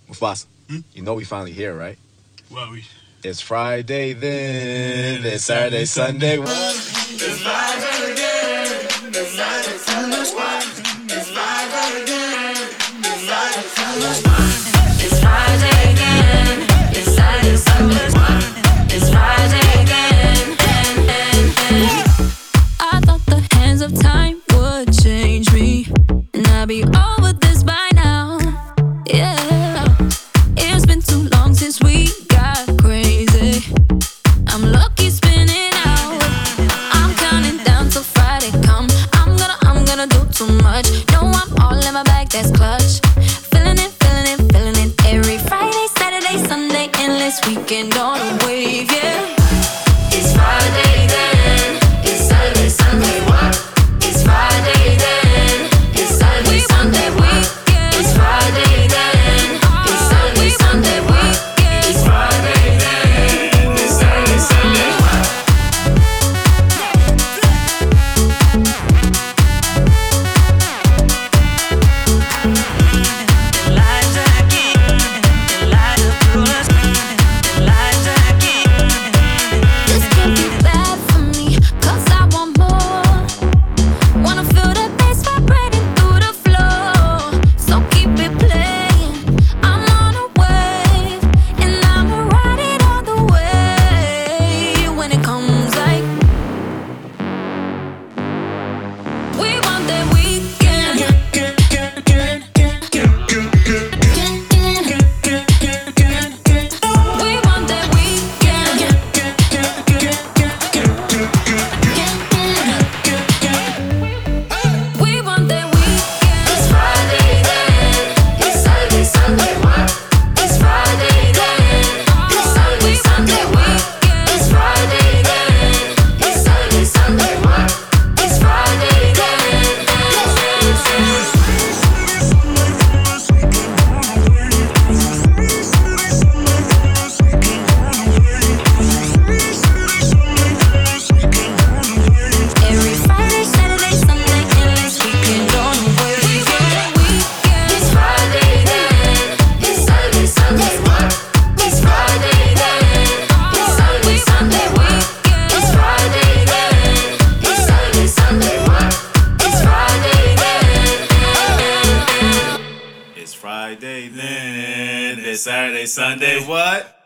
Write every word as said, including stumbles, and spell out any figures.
Mufasa, Hmm? you know we finally here, right? Well, we. It's Friday then, it's Saturday, Sunday. What? It's Friday again. It's Friday, Sunday. What? It's Friday again. It's Friday, Sunday. What? It's Friday again. It's Saturday, Sunday. What? It's Friday again. I thought the hands of time would change me, and I'd be over this by now. Yeah, it's been too long since we got crazy. I'm lucky spinning out. I'm counting down till Friday come. I'm gonna, I'm gonna do too much. No, I'm all in my bag, that's clutch. Feeling it, feeling it, feeling it. Every Friday, Saturday, Sunday, endless weekend on a wave, yeah. It's Friday then. It's Saturday, Sunday. What? It's Friday then. It's Saturday, Sunday. What? It's Friday then. It's Saturday, Sunday. What? It's Friday then. It's Saturday, Sunday. What? This can't be bad for me, 'cause I want more. Wanna feel the bass vibrating through the floor. So keep it playing. I'm on a wave, and I'ma ride it all the way. When it comes like we want that weekend. We want that weekend. We want that weekend. It's Friday then. It's Saturday, Sunday. What? It's Friday then. It's Saturday, Sunday. What? It's Friday then. It's Saturday, Sunday. What? It's Friday then. Every Friday, Saturday, Sunday, endless weekend on the way. We want that weekend. It's Friday then. It's Saturday, Sunday. What? It's Friday then. It's Saturday, Sunday. What? It's Friday then. It's Saturday, Sunday. What? It's Friday then. It's Friday then. It's Saturday, Sunday. What?